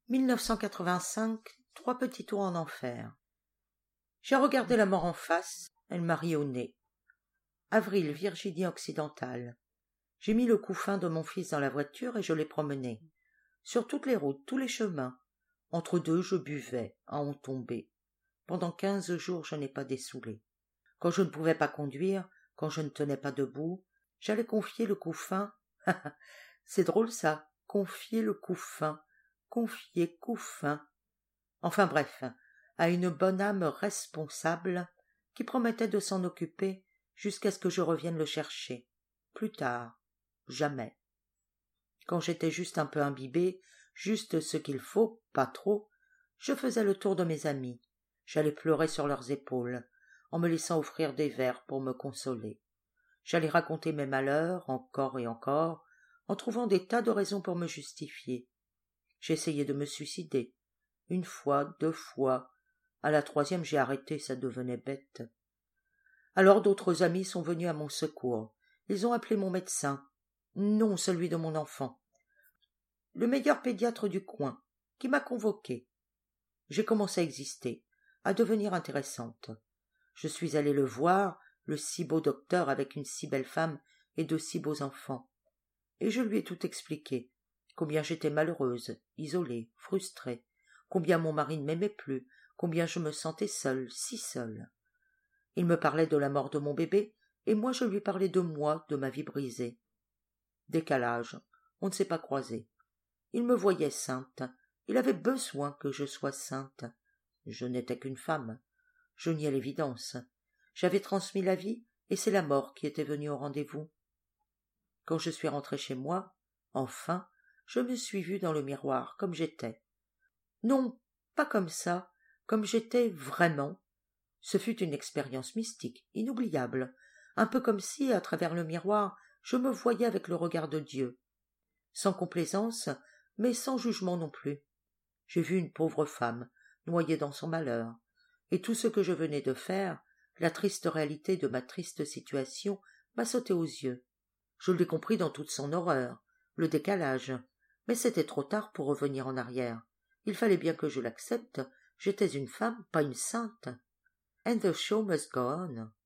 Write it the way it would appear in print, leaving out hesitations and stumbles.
1985, 3 petits tours en enfer. J'ai regardé la mort en face, elle m'a ri au nez. Avril, Virginie occidentale. J'ai mis le couffin de mon fils dans la voiture et je l'ai promené. Sur toutes les routes, tous les chemins. Entre deux, je buvais, à en tomber. Pendant 15 jours, je n'ai pas dessoulé. Quand je ne pouvais pas conduire, quand je ne tenais pas debout, j'allais confier le couffin. C'est drôle ça, confier le couffin. Confier couffin. Enfin bref, à une bonne âme responsable qui promettait de s'en occuper jusqu'à ce que je revienne le chercher. Plus tard, jamais. Quand j'étais juste un peu imbibé, juste ce qu'il faut, pas trop, je faisais le tour de mes amis. J'allais pleurer sur leurs épaules, en me laissant offrir des verres pour me consoler. J'allais raconter mes malheurs, encore et encore, en trouvant des tas de raisons pour me justifier. J'essayais de me suicider. 1 fois, 2 fois. À la 3e, j'ai arrêté, ça devenait bête. Alors d'autres amis sont venus à mon secours. Ils ont appelé mon médecin. Non, celui de mon enfant. Le meilleur pédiatre du coin, qui m'a convoqué. J'ai commencé à exister, à devenir intéressante. Je suis allée le voir, le si beau docteur avec une si belle femme et de si beaux enfants. Et je lui ai tout expliqué. Combien j'étais malheureuse, isolée, frustrée, combien mon mari ne m'aimait plus, combien je me sentais seule, si seule. Il me parlait de la mort de mon bébé, et moi je lui parlais de moi, de ma vie brisée. Décalage, on ne s'est pas croisés. Il me voyait sainte, il avait besoin que je sois sainte. Je n'étais qu'une femme, je niais l'évidence. J'avais transmis la vie, et c'est la mort qui était venue au rendez-vous. Quand je suis rentrée chez moi, enfin, je me suis vue dans le miroir comme j'étais. Non, pas comme ça, comme j'étais vraiment. Ce fut une expérience mystique, inoubliable, un peu comme si, à travers le miroir, je me voyais avec le regard de Dieu. Sans complaisance, mais sans jugement non plus. J'ai vu une pauvre femme, noyée dans son malheur, et tout ce que je venais de faire, la triste réalité de ma triste situation, m'a sauté aux yeux. Je l'ai compris dans toute son horreur, le décalage, mais c'était trop tard pour revenir en arrière. Il fallait bien que je l'accepte, j'étais une femme, pas une sainte. And the show must go on.